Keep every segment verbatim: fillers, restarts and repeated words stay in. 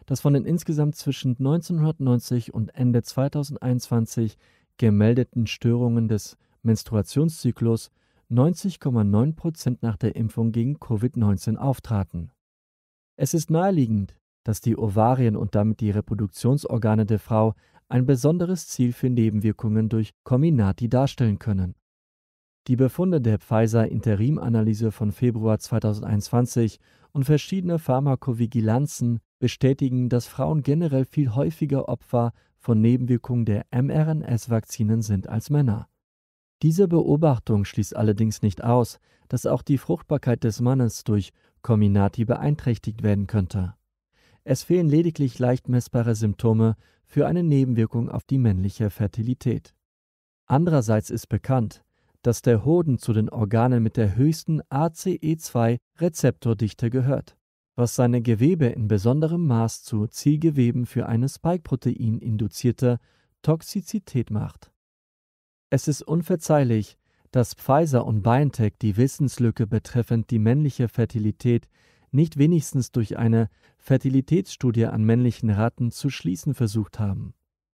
dass von den insgesamt zwischen neunzehnhundertneunzig und Ende zweitausendeinundzwanzig gemeldeten Störungen des Menstruationszyklus neunzig Komma neun Prozent nach der Impfung gegen Covid neunzehn auftraten. Es ist naheliegend, dass die Ovarien und damit die Reproduktionsorgane der Frau ein besonderes Ziel für Nebenwirkungen durch Comirnaty darstellen können. Die Befunde der Pfizer-Interim-Analyse von Februar zweitausendeinundzwanzig und verschiedene Pharmakovigilanzen bestätigen, dass Frauen generell viel häufiger Opfer von Nebenwirkungen der mRNA-Vakzinen sind als Männer. Diese Beobachtung schließt allerdings nicht aus, dass auch die Fruchtbarkeit des Mannes durch Comirnaty beeinträchtigt werden könnte. Es fehlen lediglich leicht messbare Symptome für eine Nebenwirkung auf die männliche Fertilität. Andererseits ist bekannt, dass der Hoden zu den Organen mit der höchsten A C E zwei Rezeptordichte gehört, was seine Gewebe in besonderem Maß zu Zielgeweben für eine Spike-Protein-induzierte Toxizität macht. Es ist unverzeihlich, dass Pfizer und BioNTech die Wissenslücke betreffend die männliche Fertilität nicht wenigstens durch eine Fertilitätsstudie an männlichen Ratten zu schließen versucht haben.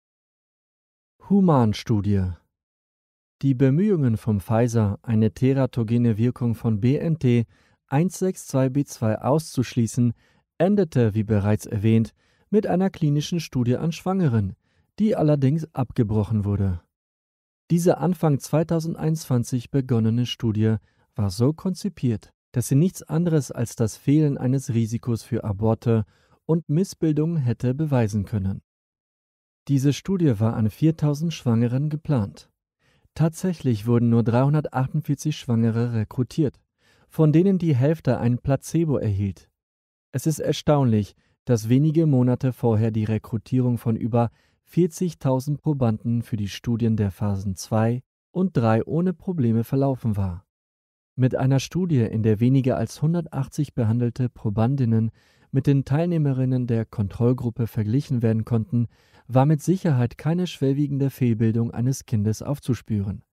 Humanstudie. Die Bemühungen von Pfizer, eine teratogene Wirkung von B N T eins sechs zwei B zwei auszuschließen, endete, wie bereits erwähnt, mit einer klinischen Studie an Schwangeren, die allerdings abgebrochen wurde. Diese Anfang zweitausendeinundzwanzig begonnene Studie war so konzipiert, dass sie nichts anderes als das Fehlen eines Risikos für Aborte und Missbildungen hätte beweisen können. Diese Studie war an viertausend Schwangeren geplant. Tatsächlich wurden nur dreihundertachtundvierzig Schwangere rekrutiert, von denen die Hälfte ein Placebo erhielt. Es ist erstaunlich, dass wenige Monate vorher die Rekrutierung von über vierzigtausend Probanden für die Studien der Phasen zwei und drei ohne Probleme verlaufen war. Mit einer Studie, in der weniger als hundertachtzig behandelte Probandinnen mit den Teilnehmerinnen der Kontrollgruppe verglichen werden konnten, war mit Sicherheit keine schwerwiegende Fehlbildung eines Kindes aufzuspüren.